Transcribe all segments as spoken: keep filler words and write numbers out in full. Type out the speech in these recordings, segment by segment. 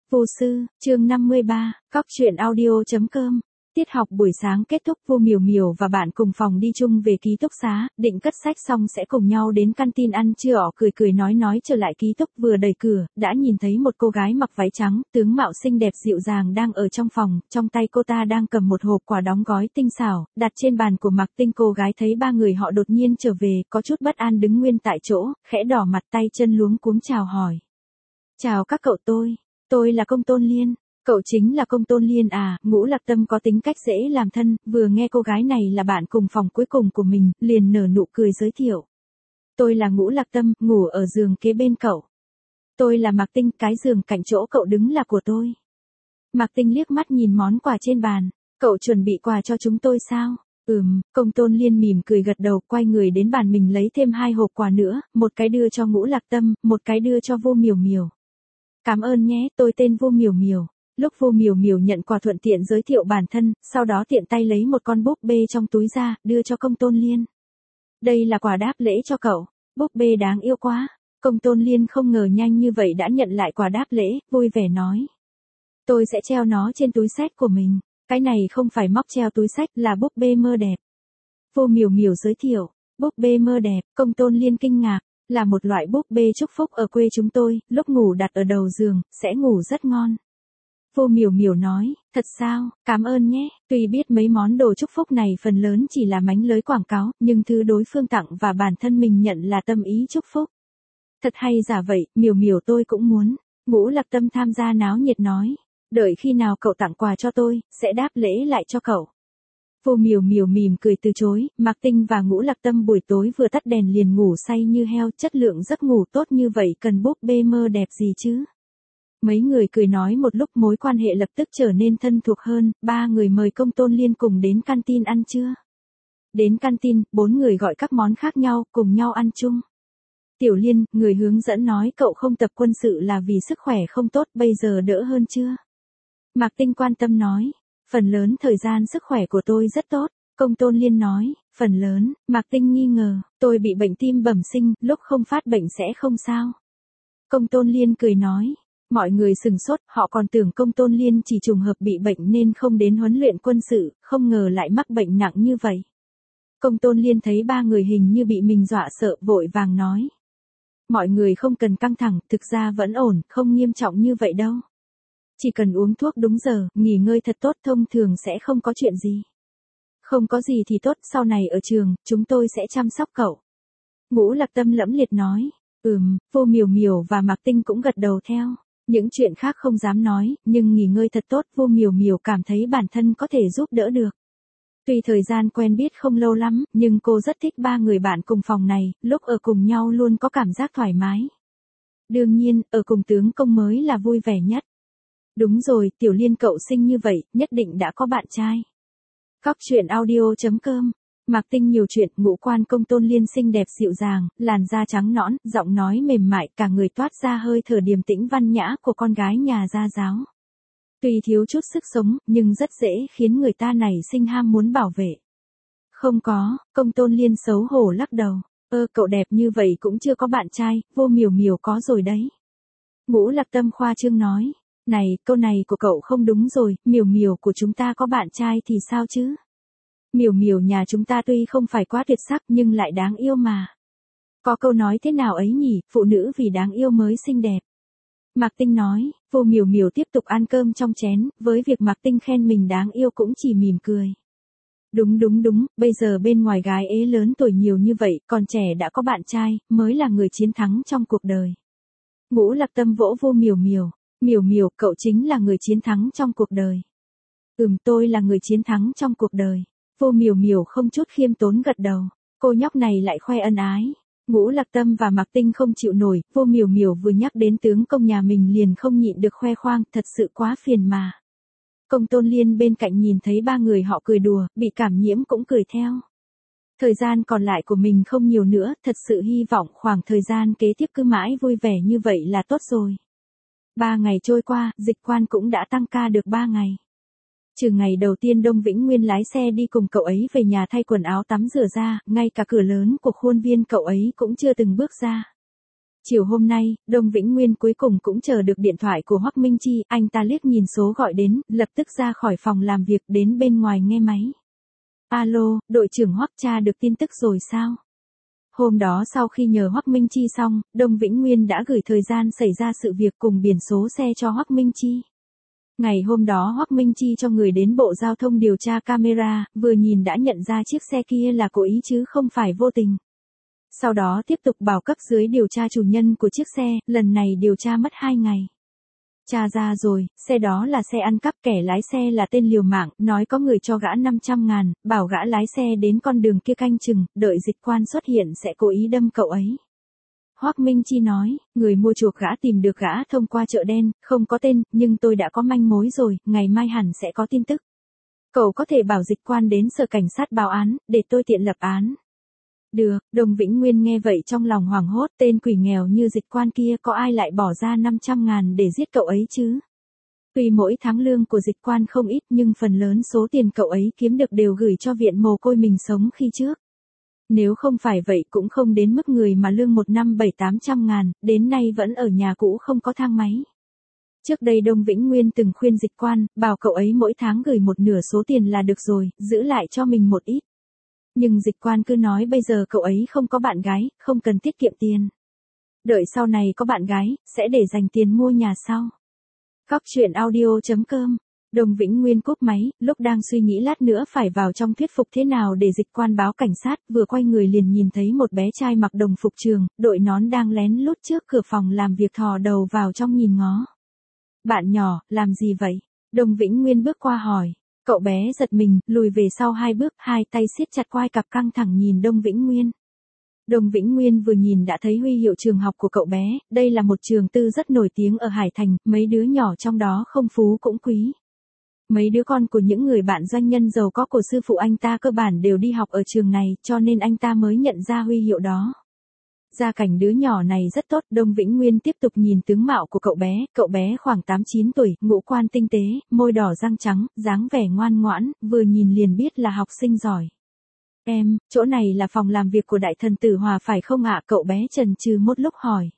Vô sư, chương năm mươi ba, cóc truyện audio.com. Tiết học buổi sáng kết thúc, Vô Miểu Miểu và bạn cùng phòng đi chung về ký túc xá, định cất sách xong sẽ cùng nhau đến canteen ăn trưa. Họ cười cười nói nói trở lại ký túc, vừa đẩy cửa, đã nhìn thấy một cô gái mặc váy trắng, tướng mạo xinh đẹp dịu dàng đang ở trong phòng, trong tay cô ta đang cầm một hộp quà đóng gói tinh xảo, đặt trên bàn của Mạc Tinh. Cô gái thấy ba người họ đột nhiên trở về, có chút bất an đứng nguyên tại chỗ, khẽ đỏ mặt, tay chân luống cuống chào hỏi. Chào các cậu, tôi, tôi là Công Tôn Liên. Cậu chính là Công Tôn Liên à? Ngũ Lạc Tâm có tính cách dễ làm thân, vừa nghe cô gái này là bạn cùng phòng cuối cùng của mình, liền nở nụ cười giới thiệu. Tôi là Ngũ Lạc Tâm, ngủ ở giường kế bên cậu. Tôi là Mạc Tinh, cái giường cạnh chỗ cậu đứng là của tôi. Mạc Tinh liếc mắt nhìn món quà trên bàn. Cậu chuẩn bị quà cho chúng tôi sao? Ừm, Công Tôn Liên mỉm cười gật đầu, quay người đến bàn mình lấy thêm hai hộp quà nữa, một cái đưa cho Ngũ Lạc Tâm, một cái đưa cho Vô Miểu Miểu. Cảm ơn nhé, tôi tên Vô Miểu Miểu. Lúc Vô Miểu Miểu nhận quà thuận tiện giới thiệu bản thân, sau đó tiện tay lấy một con búp bê trong túi ra, đưa cho Công Tôn Liên. Đây là quà đáp lễ cho cậu, búp bê đáng yêu quá. Công Tôn Liên không ngờ nhanh như vậy đã nhận lại quà đáp lễ, vui vẻ nói. Tôi sẽ treo nó trên túi xách của mình, cái này không phải móc treo túi xách, là búp bê mơ đẹp. Vô Miểu Miểu giới thiệu, búp bê mơ đẹp. Công Tôn Liên kinh ngạc, là một loại búp bê chúc phúc ở quê chúng tôi, lúc ngủ đặt ở đầu giường, sẽ ngủ rất ngon. Vô Miểu Miểu nói, thật sao, cảm ơn nhé. Tuy biết mấy món đồ chúc phúc này phần lớn chỉ là mánh lới quảng cáo, nhưng thứ đối phương tặng và bản thân mình nhận là tâm ý chúc phúc. Thật hay giả vậy, Miểu Miểu tôi cũng muốn. Ngũ Lạc Tâm tham gia náo nhiệt nói, đợi khi nào cậu tặng quà cho tôi, sẽ đáp lễ lại cho cậu. Vô Miểu Miểu mỉm cười từ chối. Mạc Tinh và Ngũ Lạc Tâm buổi tối vừa tắt đèn liền ngủ say như heo, chất lượng giấc ngủ tốt như vậy cần búp bê mơ đẹp gì chứ. Mấy người cười nói một lúc, mối quan hệ lập tức trở nên thân thuộc hơn. Ba người mời Công Tôn Liên cùng đến canteen ăn trưa. Đến canteen, bốn người gọi các món khác nhau, cùng nhau ăn chung. Tiểu Liên, người hướng dẫn nói cậu không tập quân sự là vì sức khỏe không tốt, bây giờ đỡ hơn chưa? Mạc Tinh quan tâm nói, phần lớn thời gian sức khỏe của tôi rất tốt. Công Tôn Liên nói, phần lớn. Mạc Tinh nghi ngờ, tôi bị bệnh tim bẩm sinh, lúc không phát bệnh sẽ không sao. Công Tôn Liên cười nói. Mọi người sừng sốt, họ còn tưởng Công Tôn Liên chỉ trùng hợp bị bệnh nên không đến huấn luyện quân sự, không ngờ lại mắc bệnh nặng như vậy. Công Tôn Liên thấy ba người hình như bị mình dọa sợ, vội vàng nói. Mọi người không cần căng thẳng, thực ra vẫn ổn, không nghiêm trọng như vậy đâu. Chỉ cần uống thuốc đúng giờ, nghỉ ngơi thật tốt, thông thường sẽ không có chuyện gì. Không có gì thì tốt, sau này ở trường, chúng tôi sẽ chăm sóc cậu. Ngũ Lạc Tâm lẫm liệt nói. Ừm, Vô Miểu Miểu và Mạc Tinh cũng gật đầu theo. Những chuyện khác không dám nói, nhưng nghỉ ngơi thật tốt, Vô Miểu Miểu cảm thấy bản thân có thể giúp đỡ được. Tuy thời gian quen biết không lâu lắm, nhưng cô rất thích ba người bạn cùng phòng này, lúc ở cùng nhau luôn có cảm giác thoải mái. Đương nhiên, ở cùng tướng công mới là vui vẻ nhất. Đúng rồi, Tiểu Liên cậu xinh như vậy, nhất định đã có bạn trai. Cóc truyện audio.com. Mạc Tinh nhiều chuyện, ngũ quan Công Tôn Liên xinh đẹp dịu dàng, làn da trắng nõn, giọng nói mềm mại, cả người toát ra hơi thở điềm tĩnh văn nhã của con gái nhà gia giáo. Tuy thiếu chút sức sống, nhưng rất dễ khiến người ta nảy sinh ham muốn bảo vệ. Không có, Công Tôn Liên xấu hổ lắc đầu. Ơ, cậu đẹp như vậy cũng chưa có bạn trai, Vô Miểu Miểu có rồi đấy. Ngũ Lạc Tâm khoa trương nói. Này, câu này của cậu không đúng rồi, Miểu Miểu của chúng ta có bạn trai thì sao chứ? Miểu Miểu nhà chúng ta tuy không phải quá tuyệt sắc nhưng lại đáng yêu mà. Có câu nói thế nào ấy nhỉ, phụ nữ vì đáng yêu mới xinh đẹp. Mạc Tinh nói. Vô Miểu Miểu tiếp tục ăn cơm trong chén, với việc Mạc Tinh khen mình đáng yêu cũng chỉ mỉm cười. Đúng đúng đúng, bây giờ bên ngoài gái ế lớn tuổi nhiều như vậy, còn trẻ đã có bạn trai, mới là người chiến thắng trong cuộc đời. Ngũ Lạc Tâm vỗ Vô Miểu Miểu. Miểu Miểu, cậu chính là người chiến thắng trong cuộc đời. Ừm, tôi là người chiến thắng trong cuộc đời. Vô Miểu Miểu không chút khiêm tốn gật đầu. Cô nhóc này lại khoe ân ái. Ngũ Lạc Tâm và Mạc Tinh không chịu nổi, Vô Miểu Miểu vừa nhắc đến tướng công nhà mình liền không nhịn được khoe khoang, thật sự quá phiền mà. Công Tôn Liên bên cạnh nhìn thấy ba người họ cười đùa, bị cảm nhiễm cũng cười theo. Thời gian còn lại của mình không nhiều nữa, thật sự hy vọng khoảng thời gian kế tiếp cứ mãi vui vẻ như vậy là tốt rồi. Ba ngày trôi qua, Dịch Quan cũng đã tăng ca được ba ngày. Trừ ngày đầu tiên Đông Vĩnh Nguyên lái xe đi cùng cậu ấy về nhà thay quần áo tắm rửa ra, ngay cả cửa lớn của khuôn viên cậu ấy cũng chưa từng bước ra. Chiều hôm nay, Đông Vĩnh Nguyên cuối cùng cũng chờ được điện thoại của Hoắc Minh Chi, anh ta liếc nhìn số gọi đến, lập tức ra khỏi phòng làm việc đến bên ngoài nghe máy. Alo, đội trưởng Hoắc tra được tin tức rồi sao? Hôm đó sau khi nhờ Hoắc Minh Chi xong, Đông Vĩnh Nguyên đã gửi thời gian xảy ra sự việc cùng biển số xe cho Hoắc Minh Chi. Ngày hôm đó Hoắc Minh Chi cho người đến Bộ Giao thông điều tra camera, vừa nhìn đã nhận ra chiếc xe kia là cố ý chứ không phải vô tình. Sau đó tiếp tục bảo cấp dưới điều tra chủ nhân của chiếc xe, lần này điều tra mất hai ngày. Tra ra rồi, xe đó là xe ăn cắp, kẻ lái xe là tên liều mạng, nói có người cho gã năm trăm ngàn, bảo gã lái xe đến con đường kia canh chừng, đợi dịch quan xuất hiện sẽ cố ý đâm cậu ấy. Hoắc Minh Chi nói, người mua chuộc gã tìm được gã thông qua chợ đen, không có tên, nhưng tôi đã có manh mối rồi, ngày mai hẳn sẽ có tin tức. Cậu có thể bảo dịch quan đến sở cảnh sát báo án, để tôi tiện lập án. Được, Đông Vĩnh Nguyên nghe vậy trong lòng hoảng hốt, tên quỷ nghèo như dịch quan kia có ai lại bỏ ra năm trăm ngàn để giết cậu ấy chứ? Tuy mỗi tháng lương của dịch quan không ít nhưng phần lớn số tiền cậu ấy kiếm được đều gửi cho viện mồ côi mình sống khi trước. Nếu không phải vậy cũng không đến mức người mà lương một năm bảy tám trăm ngàn, đến nay vẫn ở nhà cũ không có thang máy. Trước đây Đông Vĩnh Nguyên từng khuyên dịch quan, bảo cậu ấy mỗi tháng gửi một nửa số tiền là được rồi, giữ lại cho mình một ít. Nhưng dịch quan cứ nói bây giờ cậu ấy không có bạn gái, không cần tiết kiệm tiền. Đợi sau này có bạn gái, sẽ để dành tiền mua nhà sau. Cóc truyện audio chấm com. Đông Vĩnh Nguyên cúp máy, lúc đang suy nghĩ lát nữa phải vào trong thuyết phục thế nào để dịch quan báo cảnh sát, vừa quay người liền nhìn thấy một bé trai mặc đồng phục trường, đội nón đang lén lút trước cửa phòng làm việc thò đầu vào trong nhìn ngó. Bạn nhỏ, làm gì vậy? Đông Vĩnh Nguyên bước qua hỏi. Cậu bé giật mình, lùi về sau hai bước, hai tay siết chặt quai cặp căng thẳng nhìn Đông Vĩnh Nguyên. Đông Vĩnh Nguyên vừa nhìn đã thấy huy hiệu trường học của cậu bé, đây là một trường tư rất nổi tiếng ở Hải Thành, mấy đứa nhỏ trong đó không phú cũng quý. Mấy đứa con của những người bạn doanh nhân giàu có của sư phụ anh ta cơ bản đều đi học ở trường này, cho nên anh ta mới nhận ra huy hiệu đó. Gia cảnh đứa nhỏ này rất tốt, Đông Vĩnh Nguyên tiếp tục nhìn tướng mạo của cậu bé, cậu bé khoảng tám chín tuổi, ngũ quan tinh tế, môi đỏ răng trắng, dáng vẻ ngoan ngoãn, vừa nhìn liền biết là học sinh giỏi. Em, chỗ này là phòng làm việc của đại thần Tử Hòa phải không ạ? Cậu bé chần chừ một lúc hỏi.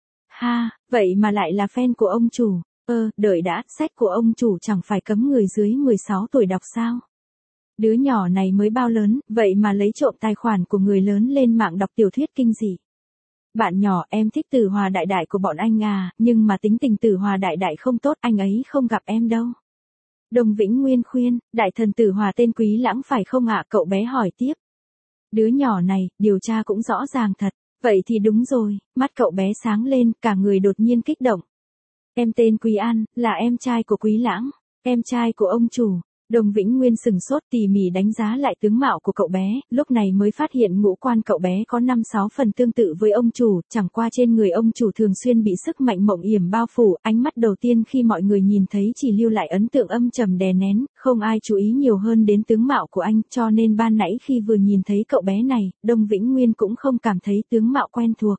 Ha, vậy mà lại là fan của ông chủ. Ơ, đợi đã, sách của ông chủ chẳng phải cấm người dưới mười sáu tuổi đọc sao? Đứa nhỏ này mới bao lớn, vậy mà lấy trộm tài khoản của người lớn lên mạng đọc tiểu thuyết kinh dị. Bạn nhỏ, em thích Tử Hòa đại đại của bọn anh à, nhưng mà tính tình Tử Hòa đại đại không tốt, anh ấy không gặp em đâu. Đông Vĩnh Nguyên khuyên, đại thần Tử Hòa tên Quý Lãng phải không ạ? Cậu bé hỏi tiếp. Đứa nhỏ này, điều tra cũng rõ ràng thật. Vậy thì đúng rồi, mắt cậu bé sáng lên, cả người đột nhiên kích động. Em tên Quý An, là em trai của Quý Lãng, em trai của ông chủ. Đông Vĩnh Nguyên sừng sốt tỉ mỉ đánh giá lại tướng mạo của cậu bé, lúc này mới phát hiện ngũ quan cậu bé có năm sáu phần tương tự với ông chủ, chẳng qua trên người ông chủ thường xuyên bị sức mạnh mộng yểm bao phủ, ánh mắt đầu tiên khi mọi người nhìn thấy chỉ lưu lại ấn tượng âm trầm đè nén, không ai chú ý nhiều hơn đến tướng mạo của anh, cho nên ban nãy khi vừa nhìn thấy cậu bé này, Đông Vĩnh Nguyên cũng không cảm thấy tướng mạo quen thuộc.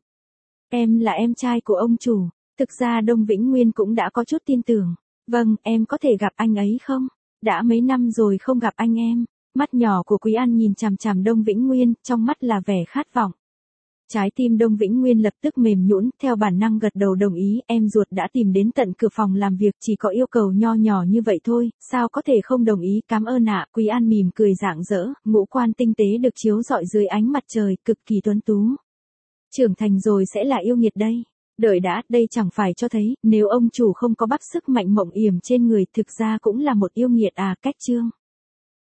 Em là em trai của ông chủ, thực ra Đông Vĩnh Nguyên cũng đã có chút tin tưởng. Vâng, em có thể gặp anh ấy không? Đã mấy năm rồi không gặp anh em. Mắt nhỏ của Quý An nhìn chằm chằm Đông Vĩnh Nguyên, trong mắt là vẻ khát vọng. Trái tim Đông Vĩnh Nguyên lập tức mềm nhũn, theo bản năng gật đầu đồng ý, em ruột đã tìm đến tận cửa phòng làm việc, chỉ có yêu cầu nho nhỏ như vậy thôi, sao có thể không đồng ý, cảm ơn ạ. Quý An mỉm cười rạng rỡ, ngũ quan tinh tế được chiếu rọi dưới ánh mặt trời, cực kỳ tuấn tú. Trưởng thành rồi sẽ là yêu nghiệt đây. Đợi đã, đây chẳng phải cho thấy, nếu ông chủ không có bắt sức mạnh mộng yểm trên người, thực ra cũng là một yêu nghiệt à, cách chương.